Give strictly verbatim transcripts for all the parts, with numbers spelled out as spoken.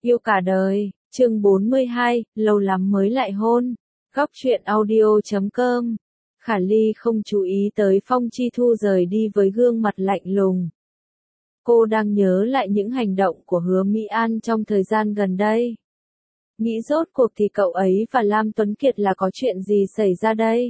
Yêu cả đời, chương bốn mươi hai, lâu lắm mới lại hôn. Góc truyện audio chấm com. Khả Ly không chú ý tới Phong Chi Thu rời đi với gương mặt lạnh lùng. Cô đang nhớ lại những hành động của Hứa Mỹ An trong thời gian gần đây. Nghĩ rốt cuộc thì cậu ấy và Lam Tuấn Kiệt là có chuyện gì xảy ra đây?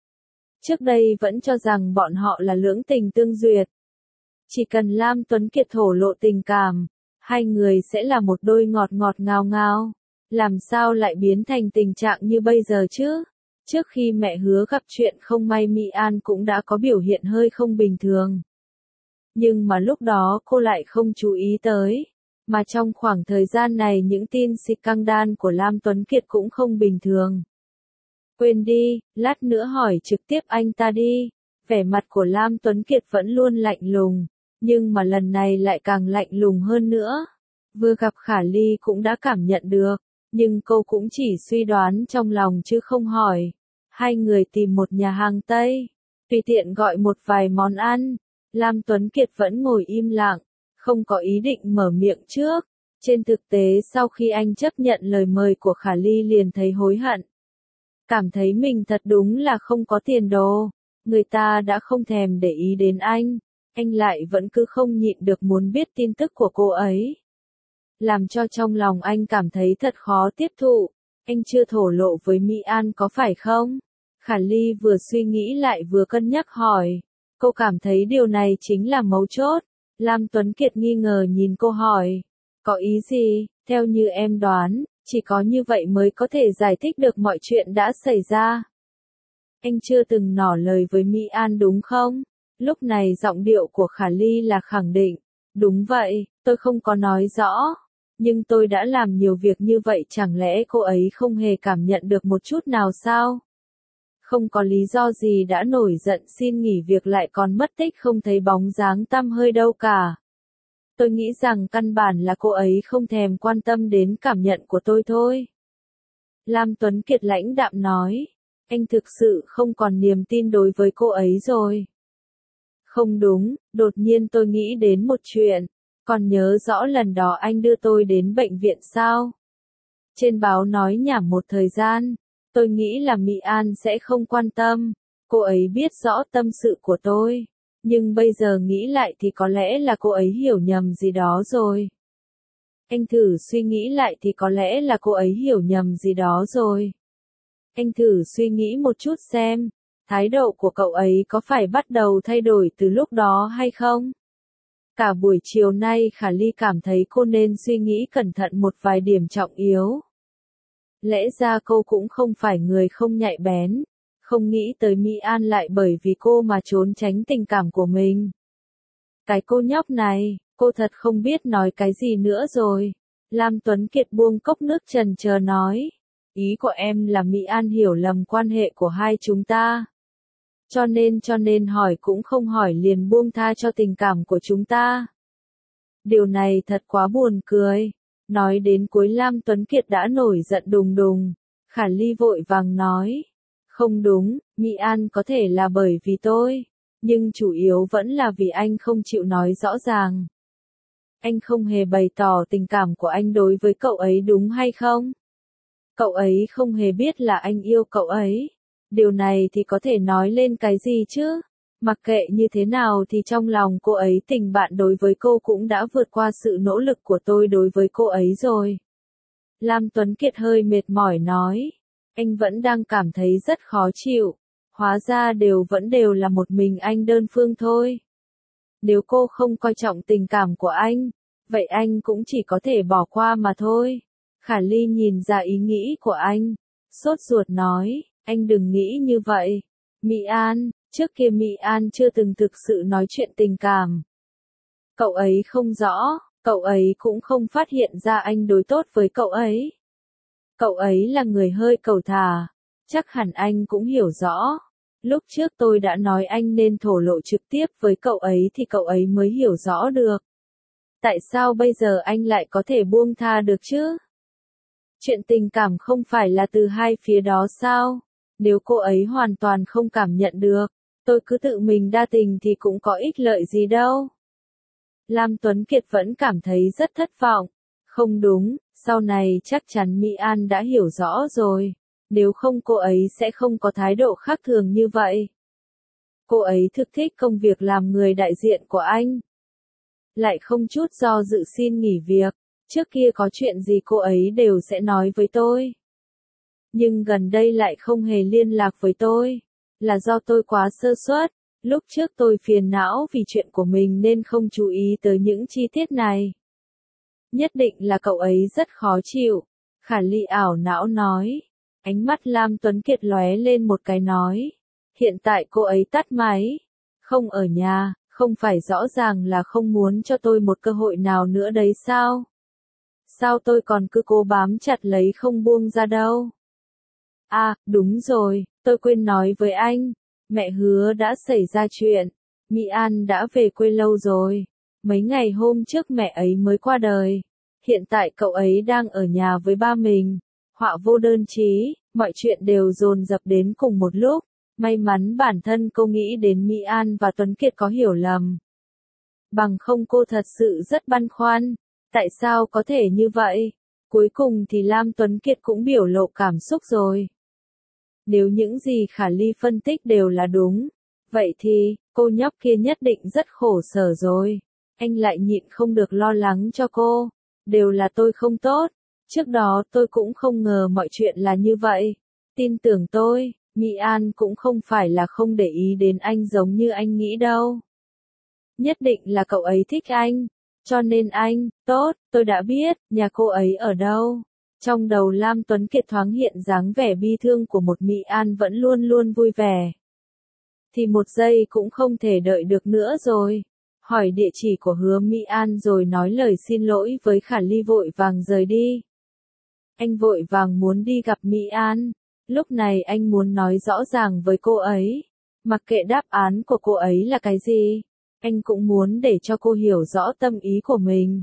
Trước đây vẫn cho rằng bọn họ là lưỡng tình tương duyệt. Chỉ cần Lam Tuấn Kiệt thổ lộ tình cảm, hai người sẽ là một đôi ngọt ngọt ngào ngào. Làm sao lại biến thành tình trạng như bây giờ chứ? Trước khi mẹ Hứa gặp chuyện không may Mỹ An cũng đã có biểu hiện hơi không bình thường. Nhưng mà lúc đó cô lại không chú ý tới. Mà trong khoảng thời gian này những tin scandal của Lam Tuấn Kiệt cũng không bình thường. Quên đi, lát nữa hỏi trực tiếp anh ta đi. Vẻ mặt của Lam Tuấn Kiệt vẫn luôn lạnh lùng, nhưng mà lần này lại càng lạnh lùng hơn nữa. Vừa gặp Khả Ly cũng đã cảm nhận được, nhưng cô cũng chỉ suy đoán trong lòng chứ không hỏi. Hai người tìm một nhà hàng Tây, tùy tiện gọi một vài món ăn. Lam Tuấn Kiệt vẫn ngồi im lặng, không có ý định mở miệng trước. Trên thực tế sau khi anh chấp nhận lời mời của Khả Ly liền thấy hối hận. Cảm thấy mình thật đúng là không có tiền đồ. Người ta đã không thèm để ý đến anh, anh lại vẫn cứ không nhịn được muốn biết tin tức của cô ấy. Làm cho trong lòng anh cảm thấy thật khó tiếp thụ. Anh chưa thổ lộ với Mỹ An có phải không? Khả Ly vừa suy nghĩ lại vừa cân nhắc hỏi. Cô cảm thấy điều này chính là mấu chốt. Lam Tuấn Kiệt nghi ngờ nhìn cô hỏi. Có ý gì? Theo như em đoán, chỉ có như vậy mới có thể giải thích được mọi chuyện đã xảy ra. Anh chưa từng nỏ lời với Mỹ An đúng không? Lúc này giọng điệu của Khả Ly là khẳng định. Đúng vậy, tôi không có nói rõ. Nhưng tôi đã làm nhiều việc như vậy, chẳng lẽ cô ấy không hề cảm nhận được một chút nào sao? Không có lý do gì đã nổi giận xin nghỉ việc lại còn mất tích không thấy bóng dáng tăm hơi đâu cả. Tôi nghĩ rằng căn bản là cô ấy không thèm quan tâm đến cảm nhận của tôi thôi. Lam Tuấn Kiệt lãnh đạm nói. Anh thực sự không còn niềm tin đối với cô ấy rồi. Không đúng, đột nhiên tôi nghĩ đến một chuyện. Còn nhớ rõ lần đó anh đưa tôi đến bệnh viện sao? Trên báo nói nhảm một thời gian. Tôi nghĩ là Mỹ An sẽ không quan tâm. Cô ấy biết rõ tâm sự của tôi. Nhưng bây giờ nghĩ lại thì có lẽ là cô ấy hiểu nhầm gì đó rồi. Anh thử suy nghĩ lại thì có lẽ là cô ấy hiểu nhầm gì đó rồi. Anh thử suy nghĩ một chút xem, thái độ của cậu ấy có phải bắt đầu thay đổi từ lúc đó hay không? Cả buổi chiều nay Khả Ly cảm thấy cô nên suy nghĩ cẩn thận một vài điểm trọng yếu. Lẽ ra cô cũng không phải người không nhạy bén, không nghĩ tới Mỹ An lại bởi vì cô mà trốn tránh tình cảm của mình. Cái cô nhóc này, cô thật không biết nói cái gì nữa rồi. Lam Tuấn Kiệt buông cốc nước trần chờ nói. Ý của em là Mỹ An hiểu lầm quan hệ của hai chúng ta. Cho nên cho nên hỏi cũng không hỏi liền buông tha cho tình cảm của chúng ta. Điều này thật quá buồn cười. Nói đến cuối Lam Tuấn Kiệt đã nổi giận đùng đùng. Khả Ly vội vàng nói. Không đúng, Mỹ An có thể là bởi vì tôi. Nhưng chủ yếu vẫn là vì anh không chịu nói rõ ràng. Anh không hề bày tỏ tình cảm của anh đối với cậu ấy đúng hay không? Cậu ấy không hề biết là anh yêu cậu ấy. Điều này thì có thể nói lên cái gì chứ? Mặc kệ như thế nào thì trong lòng cô ấy tình bạn đối với cô cũng đã vượt qua sự nỗ lực của tôi đối với cô ấy rồi. Lam Tuấn Kiệt hơi mệt mỏi nói. Anh vẫn đang cảm thấy rất khó chịu. Hóa ra đều vẫn đều là một mình anh đơn phương thôi. Nếu cô không coi trọng tình cảm của anh, vậy anh cũng chỉ có thể bỏ qua mà thôi. Khả Ly nhìn ra ý nghĩ của anh, sốt ruột nói, anh đừng nghĩ như vậy. Mỹ An, trước kia Mỹ An chưa từng thực sự nói chuyện tình cảm. Cậu ấy không rõ, cậu ấy cũng không phát hiện ra anh đối tốt với cậu ấy. Cậu ấy là người hơi cầu thả, chắc hẳn anh cũng hiểu rõ. Lúc trước tôi đã nói anh nên thổ lộ trực tiếp với cậu ấy thì cậu ấy mới hiểu rõ được. Tại sao bây giờ anh lại có thể buông tha được chứ? Chuyện tình cảm không phải là từ hai phía đó sao? Nếu cô ấy hoàn toàn không cảm nhận được, tôi cứ tự mình đa tình thì cũng có ích lợi gì đâu. Lam Tuấn Kiệt vẫn cảm thấy rất thất vọng. Không đúng, Sau này chắc chắn Mỹ An đã hiểu rõ rồi. Nếu không cô ấy sẽ không có thái độ khác thường như vậy. Cô ấy thực thích công việc làm người đại diện của anh. Lại không chút do dự xin nghỉ việc. Trước kia có chuyện gì cô ấy đều sẽ nói với tôi. Nhưng gần đây lại không hề liên lạc với tôi. Là do tôi quá sơ suất. Lúc trước tôi phiền não vì chuyện của mình nên không chú ý tới những chi tiết này. Nhất định là cậu ấy rất khó chịu. Khả Ly ảo não nói. Ánh mắt Lam Tuấn Kiệt lóe lên một cái nói. Hiện tại cô ấy tắt máy. Không ở nhà, không phải rõ ràng là không muốn cho tôi một cơ hội nào nữa đấy sao? Sao tôi còn cứ cố bám chặt lấy không buông ra đâu? À, đúng rồi, tôi quên nói với anh. Mẹ Hứa đã xảy ra chuyện. Mỹ An đã về quê lâu rồi. Mấy ngày hôm trước mẹ ấy mới qua đời. Hiện tại cậu ấy đang ở nhà với ba mình. Họa vô đơn chí, mọi chuyện đều dồn dập đến cùng một lúc. May mắn bản thân cô nghĩ đến Mỹ An và Tuấn Kiệt có hiểu lầm. Bằng không cô thật sự rất băn khoăn. Tại sao có thể như vậy? Cuối cùng thì Lam Tuấn Kiệt cũng biểu lộ cảm xúc rồi. Nếu những gì Khả Ly phân tích đều là đúng, vậy thì, cô nhóc kia nhất định rất khổ sở rồi. Anh lại nhịn không được lo lắng cho cô. Đều là tôi không tốt. Trước đó tôi cũng không ngờ mọi chuyện là như vậy. Tin tưởng tôi, Mỹ An cũng không phải là không để ý đến anh giống như anh nghĩ đâu. Nhất định là cậu ấy thích anh. Cho nên anh, tốt, tôi đã biết, nhà cô ấy ở đâu. Trong đầu Lam Tuấn Kiệt thoáng hiện dáng vẻ bi thương của một Mỹ An vẫn luôn luôn vui vẻ. Thì một giây cũng không thể đợi được nữa rồi. Hỏi địa chỉ của Hứa Mỹ An rồi nói lời xin lỗi với Khả Ly vội vàng rời đi. Anh vội vàng muốn đi gặp Mỹ An. Lúc này anh muốn nói rõ ràng với cô ấy. Mặc kệ đáp án của cô ấy là cái gì. Anh cũng muốn để cho cô hiểu rõ tâm ý của mình.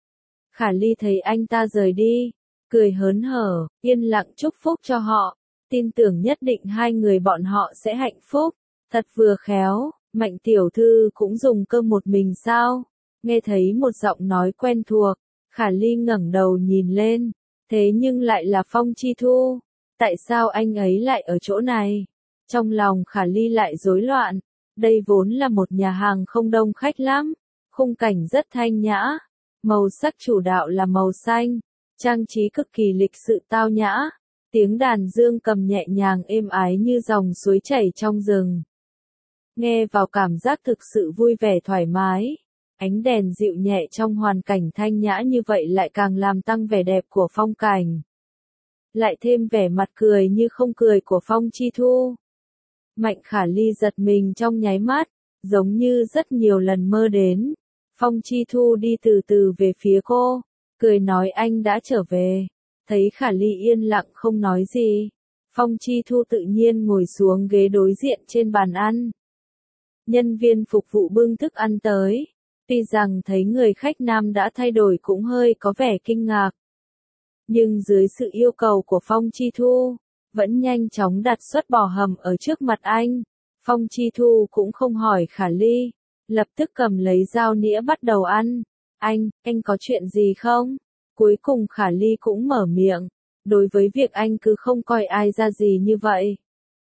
Khả Ly thấy anh ta rời đi. Cười hớn hở, yên lặng chúc phúc cho họ. Tin tưởng nhất định hai người bọn họ sẽ hạnh phúc. Thật vừa khéo, Mạnh tiểu thư cũng dùng cơm một mình sao? Nghe thấy một giọng nói quen thuộc. Khả Ly ngẩng đầu nhìn lên. Thế nhưng lại là Phong Chi Thu. Tại sao anh ấy lại ở chỗ này? Trong lòng Khả Ly lại rối loạn. Đây vốn là một nhà hàng không đông khách lắm. Khung cảnh rất thanh nhã. Màu sắc chủ đạo là màu xanh. Trang trí cực kỳ lịch sự tao nhã. Tiếng đàn dương cầm nhẹ nhàng êm ái như dòng suối chảy trong rừng. Nghe vào cảm giác thực sự vui vẻ thoải mái. Ánh đèn dịu nhẹ trong hoàn cảnh thanh nhã như vậy lại càng làm tăng vẻ đẹp của phong cảnh. Lại thêm vẻ mặt cười như không cười của Phong Chi Thu. Mạnh Khả Ly giật mình trong nháy mắt, giống như rất nhiều lần mơ đến. Phong Chi Thu đi từ từ về phía cô, cười nói anh đã trở về. Thấy Khả Ly yên lặng không nói gì, Phong Chi Thu tự nhiên ngồi xuống ghế đối diện trên bàn ăn. Nhân viên phục vụ bưng thức ăn tới, tuy rằng thấy người khách nam đã thay đổi cũng hơi có vẻ kinh ngạc. Nhưng dưới sự yêu cầu của Phong Chi Thu, vẫn nhanh chóng đặt suất bò hầm ở trước mặt anh. Phong Chi Thu cũng không hỏi Khả Ly, lập tức cầm lấy dao nĩa bắt đầu ăn. Anh, anh có chuyện gì không? Cuối cùng Khả Ly cũng mở miệng, đối với việc anh cứ không coi ai ra gì như vậy.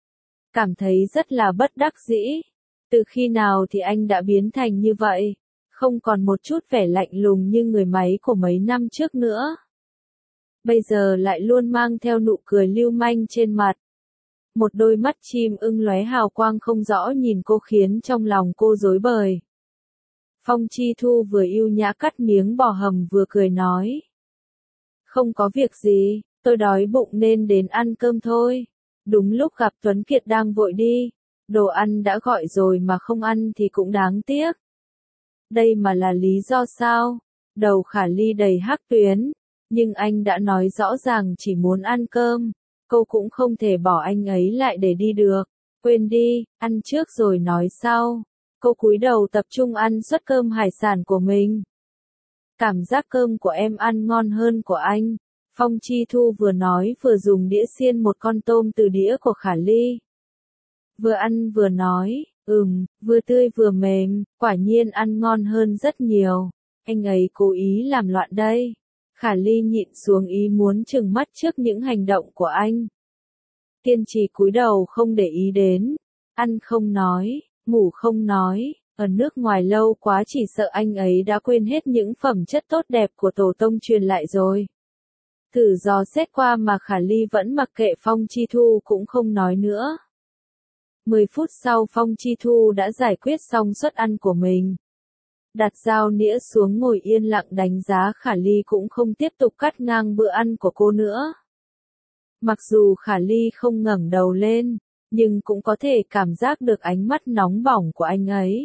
Cảm thấy rất là bất đắc dĩ. Từ khi nào thì anh đã biến thành như vậy? Không còn một chút vẻ lạnh lùng như người máy của mấy năm trước nữa. Bây giờ lại luôn mang theo nụ cười lưu manh trên mặt. Một đôi mắt chim ưng lóe hào quang không rõ nhìn cô khiến trong lòng cô rối bời. Phong Chi Thu vừa yêu nhã cắt miếng bò hầm vừa cười nói. Không có việc gì, tôi đói bụng nên đến ăn cơm thôi. Đúng lúc gặp Tuấn Kiệt đang vội đi. Đồ ăn đã gọi rồi mà không ăn thì cũng đáng tiếc. Đây mà là lý do sao? Đầu Khả Ly đầy hắc tuyến. Nhưng anh đã nói rõ ràng chỉ muốn ăn cơm. Cô cũng không thể bỏ anh ấy lại để đi được. Quên đi, ăn trước rồi nói sau. Cô cúi đầu tập trung ăn suất cơm hải sản của mình. Cảm giác cơm của em ăn ngon hơn của anh. Phong Chi Thu vừa nói vừa dùng đĩa xiên một con tôm từ đĩa của Khả Ly. Vừa ăn vừa nói, ừm, vừa tươi vừa mềm, quả nhiên ăn ngon hơn rất nhiều. Anh ấy cố ý làm loạn đây. Khả Ly nhịn xuống ý muốn trừng mắt trước những hành động của anh. Kiên trì cúi đầu không để ý đến. Ăn không nói, ngủ không nói, ở nước ngoài lâu quá chỉ sợ anh ấy đã quên hết những phẩm chất tốt đẹp của tổ tông truyền lại rồi. Thử dò xét qua mà Khả Ly vẫn mặc kệ Phong Chi Thu cũng không nói nữa. Mười phút sau Phong Chi Thu đã giải quyết xong suất ăn của mình. Đặt dao nĩa xuống ngồi yên lặng đánh giá Khả Ly cũng không tiếp tục cắt ngang bữa ăn của cô nữa. Mặc dù Khả Ly không ngẩng đầu lên, nhưng cũng có thể cảm giác được ánh mắt nóng bỏng của anh ấy.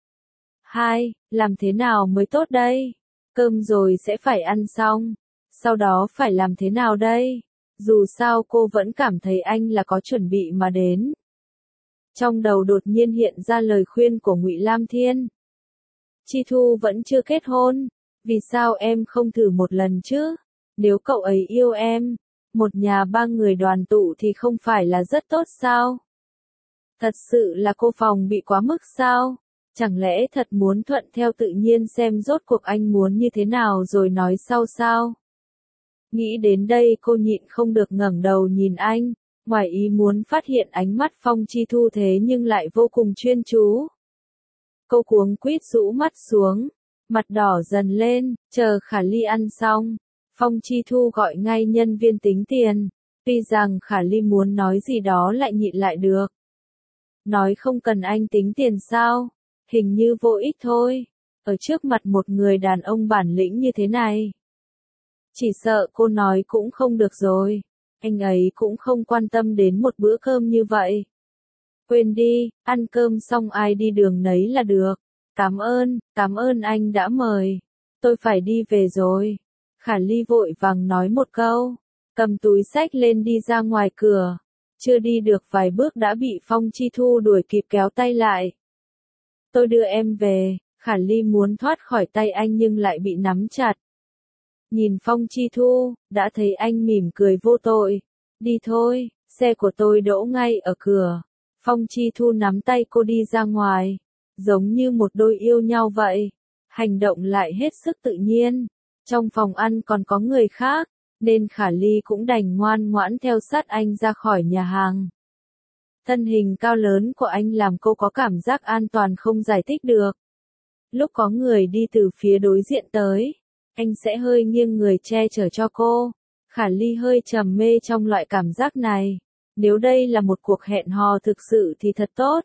Hai, làm thế nào mới tốt đây? Cơm rồi sẽ phải ăn xong. Sau đó phải làm thế nào đây? Dù sao cô vẫn cảm thấy anh là có chuẩn bị mà đến. Trong đầu đột nhiên hiện ra lời khuyên của Ngụy Lam Thiên. Chi Thu vẫn chưa kết hôn, vì sao em không thử một lần chứ? Nếu cậu ấy yêu em, một nhà ba người đoàn tụ thì không phải là rất tốt sao? Thật sự là cô phòng bị quá mức sao? Chẳng lẽ thật muốn thuận theo tự nhiên xem rốt cuộc anh muốn như thế nào rồi nói sau sao? Nghĩ đến đây cô nhịn không được ngẩng đầu nhìn anh, ngoài ý muốn phát hiện ánh mắt Phong Chi Thu thế nhưng lại vô cùng chuyên chú. Cô cuống quýt rũ mắt xuống, mặt đỏ dần lên, chờ Khả Ly ăn xong. Phong Chi Thu gọi ngay nhân viên tính tiền, tuy rằng Khả Ly muốn nói gì đó lại nhịn lại được. Nói không cần anh tính tiền sao, hình như vô ích thôi, ở trước mặt một người đàn ông bản lĩnh như thế này. Chỉ sợ cô nói cũng không được rồi, anh ấy cũng không quan tâm đến một bữa cơm như vậy. Quên đi, ăn cơm xong ai đi đường nấy là được. Cảm ơn, cảm ơn anh đã mời. Tôi phải đi về rồi. Khả Ly vội vàng nói một câu, cầm túi xách lên đi ra ngoài cửa. Chưa đi được vài bước đã bị Phong Chi Thu đuổi kịp kéo tay lại. Tôi đưa em về. Khả Ly muốn thoát khỏi tay anh nhưng lại bị nắm chặt. Nhìn Phong Chi Thu, đã thấy anh mỉm cười vô tội. Đi thôi, xe của tôi đỗ ngay ở cửa. Phong Chi Thu nắm tay cô đi ra ngoài, giống như một đôi yêu nhau vậy. Hành động lại hết sức tự nhiên. Trong phòng ăn còn có người khác, nên Khả Ly cũng đành ngoan ngoãn theo sát anh ra khỏi nhà hàng. Thân hình cao lớn của anh làm cô có cảm giác an toàn không giải thích được. Lúc có người đi từ phía đối diện tới, anh sẽ hơi nghiêng người che chở cho cô. Khả Ly hơi trầm mê trong loại cảm giác này. Nếu đây là một cuộc hẹn hò thực sự thì thật tốt.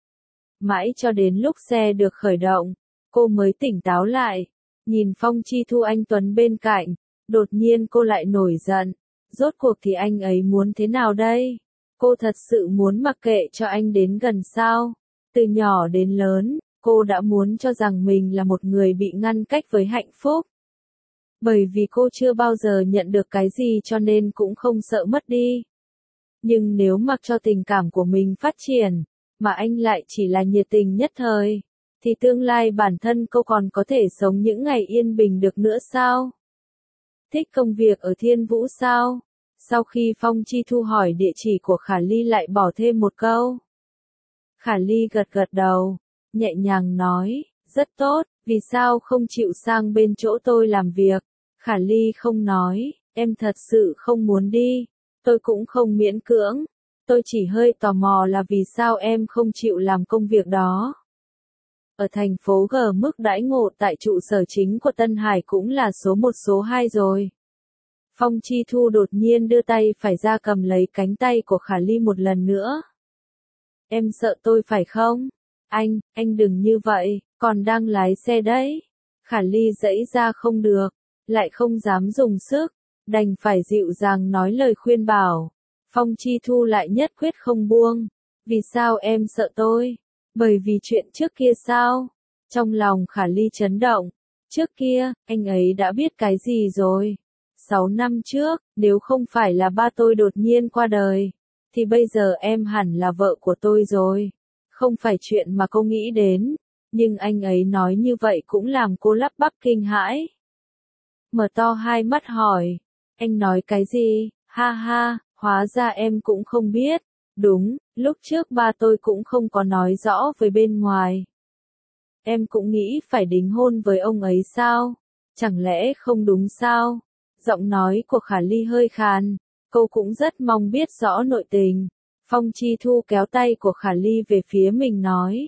Mãi cho đến lúc xe được khởi động, cô mới tỉnh táo lại. Nhìn Phong Chi Thu anh Tuấn bên cạnh, đột nhiên cô lại nổi giận. Rốt cuộc thì anh ấy muốn thế nào đây? Cô thật sự muốn mặc kệ cho anh đến gần sao? Từ nhỏ đến lớn, cô đã muốn cho rằng mình là một người bị ngăn cách với hạnh phúc. Bởi vì cô chưa bao giờ nhận được cái gì cho nên cũng không sợ mất đi. Nhưng nếu mặc cho tình cảm của mình phát triển, mà anh lại chỉ là nhiệt tình nhất thời, thì tương lai bản thân cô còn có thể sống những ngày yên bình được nữa sao? Thích công việc ở Thiên Vũ sao? Sau khi Phong Chi Thu hỏi địa chỉ của Khả Ly lại bỏ thêm một câu. Khả Ly gật gật đầu, nhẹ nhàng nói, rất tốt, vì sao không chịu sang bên chỗ tôi làm việc? Khả Ly không nói, em thật sự không muốn đi, tôi cũng không miễn cưỡng, tôi chỉ hơi tò mò là vì sao em không chịu làm công việc đó. Ở thành phố G mức đãi ngộ tại trụ sở chính của Tân Hải cũng là số một số hai rồi. Phong Chi Thu đột nhiên đưa tay phải ra cầm lấy cánh tay của Khả Ly một lần nữa. Em sợ tôi phải không? Anh, anh đừng như vậy, còn đang lái xe đấy. Khả Ly giãy ra không được, lại không dám dùng sức, đành phải dịu dàng nói lời khuyên bảo. Phong Chi Thu lại nhất quyết không buông. Vì sao em sợ tôi? Bởi vì chuyện trước kia sao? Trong lòng Khả Ly chấn động. Trước kia, anh ấy đã biết cái gì rồi? Sáu năm trước, nếu không phải là ba tôi đột nhiên qua đời, thì bây giờ em hẳn là vợ của tôi rồi. Không phải chuyện mà cô nghĩ đến, nhưng anh ấy nói như vậy cũng làm cô lắp bắp kinh hãi. Mở to hai mắt hỏi, anh nói cái gì? Ha ha, hóa ra em cũng không biết. Đúng, lúc trước ba tôi cũng không có nói rõ với bên ngoài. Em cũng nghĩ phải đính hôn với ông ấy sao? Chẳng lẽ không đúng sao? Giọng nói của Khả Ly hơi khàn, cô cũng rất mong biết rõ nội tình. Phong Chi Thu kéo tay của Khả Ly về phía mình nói.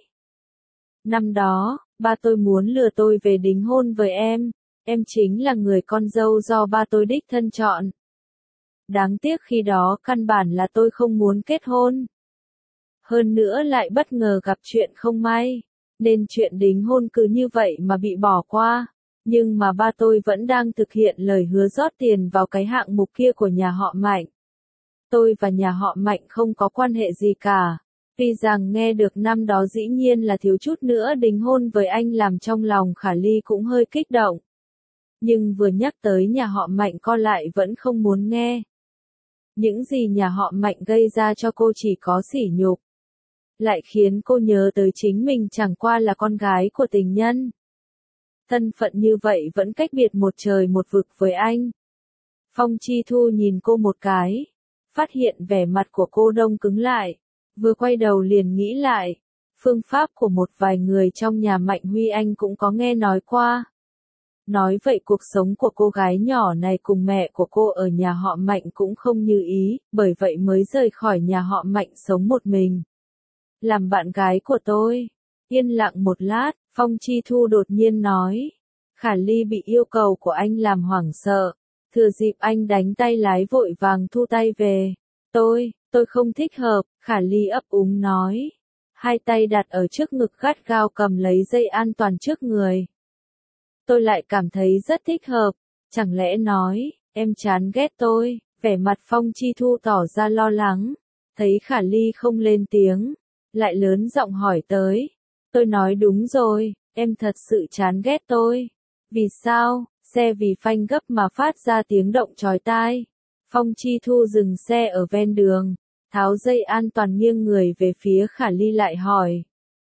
Năm đó, ba tôi muốn lừa tôi về đính hôn với em, em chính là người con dâu do ba tôi đích thân chọn. Đáng tiếc khi đó căn bản là tôi không muốn kết hôn. Hơn nữa lại bất ngờ gặp chuyện không may, nên chuyện đính hôn cứ như vậy mà bị bỏ qua. Nhưng mà ba tôi vẫn đang thực hiện lời hứa rót tiền vào cái hạng mục kia của nhà họ Mạnh. Tôi và nhà họ Mạnh không có quan hệ gì cả. Tuy rằng nghe được năm đó dĩ nhiên là thiếu chút nữa đính hôn với anh làm trong lòng Khả Ly cũng hơi kích động. Nhưng vừa nhắc tới nhà họ Mạnh co lại vẫn không muốn nghe. Những gì nhà họ Mạnh gây ra cho cô chỉ có sỉ nhục. Lại khiến cô nhớ tới chính mình chẳng qua là con gái của tình nhân. Thân phận như vậy vẫn cách biệt một trời một vực với anh. Phong Chi Thu nhìn cô một cái, phát hiện vẻ mặt của cô đông cứng lại, vừa quay đầu liền nghĩ lại, phương pháp của một vài người trong nhà Mạnh Huy anh cũng có nghe nói qua. Nói vậy cuộc sống của cô gái nhỏ này cùng mẹ của cô ở nhà họ Mạnh cũng không như ý, bởi vậy mới rời khỏi nhà họ Mạnh sống một mình. Làm bạn gái của tôi. Yên lặng một lát, Phong Chi Thu đột nhiên nói. Khả Ly bị yêu cầu của anh làm hoảng sợ. Thừa dịp anh đánh tay lái vội vàng thu tay về. Tôi, tôi không thích hợp, Khả Ly ấp úng nói. Hai tay đặt ở trước ngực gắt gao cầm lấy dây an toàn trước người. Tôi lại cảm thấy rất thích hợp. Chẳng lẽ nói, em chán ghét tôi, vẻ mặt Phong Chi Thu tỏ ra lo lắng. Thấy Khả Ly không lên tiếng, lại lớn giọng hỏi tới. Tôi nói đúng rồi, em thật sự chán ghét tôi. Vì sao? Xe vì phanh gấp mà phát ra tiếng động chói tai. Phong Chi Thu dừng xe ở ven đường, tháo dây an toàn nghiêng người về phía Khả Ly lại hỏi.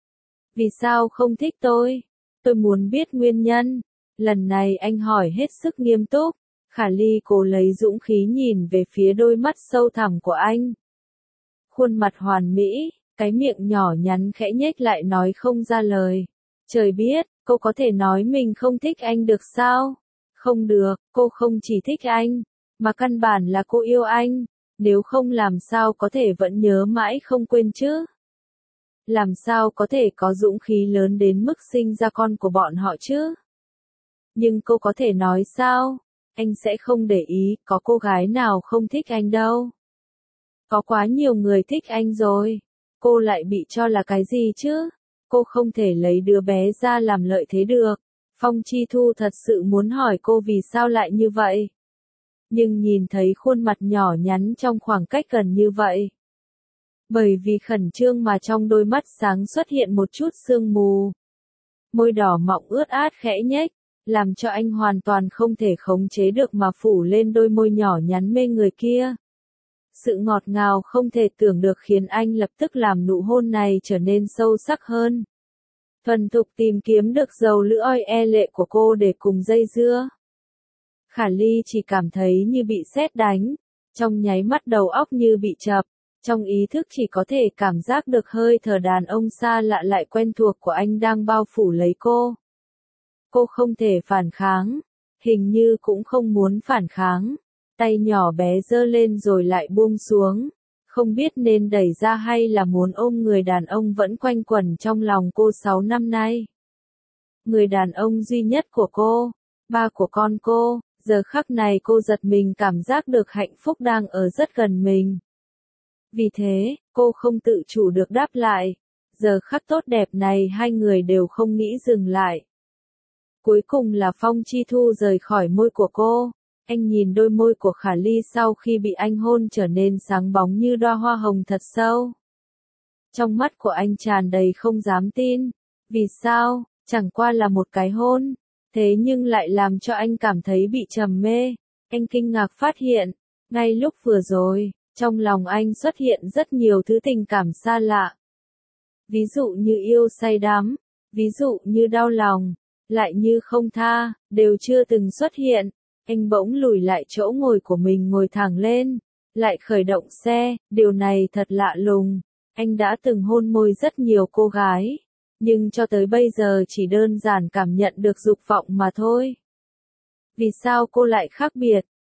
Vì sao không thích tôi? Tôi muốn biết nguyên nhân. Lần này anh hỏi hết sức nghiêm túc. Khả Ly cố lấy dũng khí nhìn về phía đôi mắt sâu thẳm của anh. Khuôn mặt hoàn mỹ, cái miệng nhỏ nhắn khẽ nhếch lại nói không ra lời. Trời biết, cô có thể nói mình không thích anh được sao? Không được, cô không chỉ thích anh, mà căn bản là cô yêu anh. Nếu không làm sao có thể vẫn nhớ mãi không quên chứ? Làm sao có thể có dũng khí lớn đến mức sinh ra con của bọn họ chứ? Nhưng cô có thể nói sao? Anh sẽ không để ý, có cô gái nào không thích anh đâu. Có quá nhiều người thích anh rồi. Cô lại bị cho là cái gì chứ? Cô không thể lấy đứa bé ra làm lợi thế được. Phong Chi Thu thật sự muốn hỏi cô vì sao lại như vậy. Nhưng nhìn thấy khuôn mặt nhỏ nhắn trong khoảng cách gần như vậy. Bởi vì khẩn trương mà trong đôi mắt sáng xuất hiện một chút sương mù. Môi đỏ mọng ướt át khẽ nhếch, làm cho anh hoàn toàn không thể khống chế được mà phủ lên đôi môi nhỏ nhắn mê người kia. Sự ngọt ngào không thể tưởng được khiến anh lập tức làm nụ hôn này trở nên sâu sắc hơn. Thuần thục tìm kiếm được dầu lưỡi oi e lệ của cô để cùng dây dưa. Khả Ly chỉ cảm thấy như bị sét đánh, trong nháy mắt đầu óc như bị chập, trong ý thức chỉ có thể cảm giác được hơi thở đàn ông xa lạ lại quen thuộc của anh đang bao phủ lấy cô. Cô không thể phản kháng, hình như cũng không muốn phản kháng. Tay nhỏ bé giơ lên rồi lại buông xuống, không biết nên đẩy ra hay là muốn ôm người đàn ông vẫn quanh quẩn trong lòng cô sáu năm nay. Người đàn ông duy nhất của cô, ba của con cô, giờ khắc này cô giật mình cảm giác được hạnh phúc đang ở rất gần mình. Vì thế, cô không tự chủ được đáp lại, giờ khắc tốt đẹp này hai người đều không nghĩ dừng lại. Cuối cùng là Phong Chi Thu rời khỏi môi của cô. Anh nhìn đôi môi của Khả Ly sau khi bị anh hôn trở nên sáng bóng như đóa hoa hồng thật sâu. Trong mắt của anh tràn đầy không dám tin. Vì sao? Chẳng qua là một cái hôn. Thế nhưng lại làm cho anh cảm thấy bị trầm mê. Anh kinh ngạc phát hiện. Ngay lúc vừa rồi, trong lòng anh xuất hiện rất nhiều thứ tình cảm xa lạ. Ví dụ như yêu say đắm. Ví dụ như đau lòng. Lại như không tha, đều chưa từng xuất hiện. Anh bỗng lùi lại chỗ ngồi của mình ngồi thẳng lên, lại khởi động xe, điều này thật lạ lùng. Anh đã từng hôn môi rất nhiều cô gái, nhưng cho tới bây giờ chỉ đơn giản cảm nhận được dục vọng mà thôi. Vì sao cô lại khác biệt?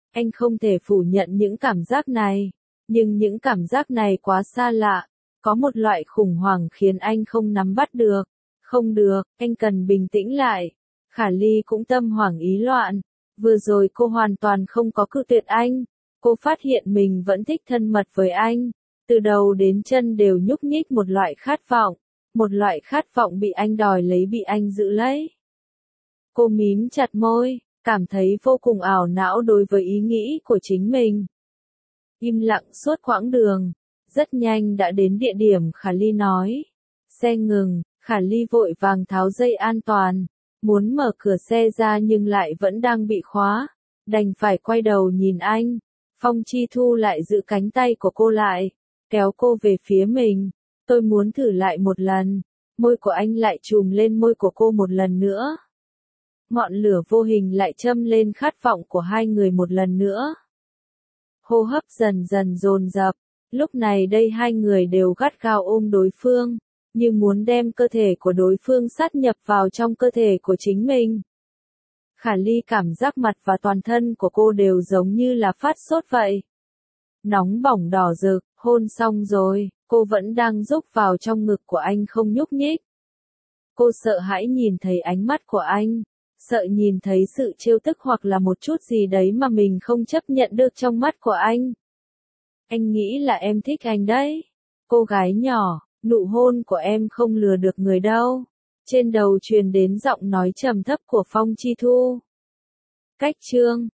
Anh không thể phủ nhận những cảm giác này, nhưng những cảm giác này quá xa lạ, có một loại khủng hoảng khiến anh không nắm bắt được. Không được, anh cần bình tĩnh lại. Khả Ly cũng tâm hoảng ý loạn. Vừa rồi cô hoàn toàn không có cự tuyệt anh. Cô phát hiện mình vẫn thích thân mật với anh. Từ đầu đến chân đều nhúc nhích một loại khát vọng. Một loại khát vọng bị anh đòi lấy, bị anh giữ lấy. Cô mím chặt môi, cảm thấy vô cùng ảo não đối với ý nghĩ của chính mình. Im lặng suốt quãng đường. Rất nhanh đã đến địa điểm Khả Ly nói. Xe ngừng, Khả Ly vội vàng tháo dây an toàn. Muốn mở cửa xe ra nhưng lại vẫn đang bị khóa. Đành phải quay đầu nhìn anh. Phong Chi Thu lại giữ cánh tay của cô lại, kéo cô về phía mình. Tôi muốn thử lại một lần. Môi của anh lại chùm lên môi của cô một lần nữa. Ngọn lửa vô hình lại châm lên khát vọng của hai người một lần nữa. Hô hấp dần dần dồn dập. Lúc này đây hai người đều gắt gao ôm đối phương, như muốn đem cơ thể của đối phương sát nhập vào trong cơ thể của chính mình. Khả Ly cảm giác mặt và toàn thân của cô đều giống như là phát sốt vậy. Nóng bỏng đỏ rực, hôn xong rồi, cô vẫn đang rúc vào trong ngực của anh không nhúc nhích. Cô sợ hãi nhìn thấy ánh mắt của anh, sợ nhìn thấy sự trêu tức hoặc là một chút gì đấy mà mình không chấp nhận được trong mắt của anh. Anh nghĩ là em thích anh đấy. Cô gái nhỏ, nụ hôn của em không lừa được người đâu. Trên đầu truyền đến giọng nói trầm thấp của Phong Chi Thu. Cách chương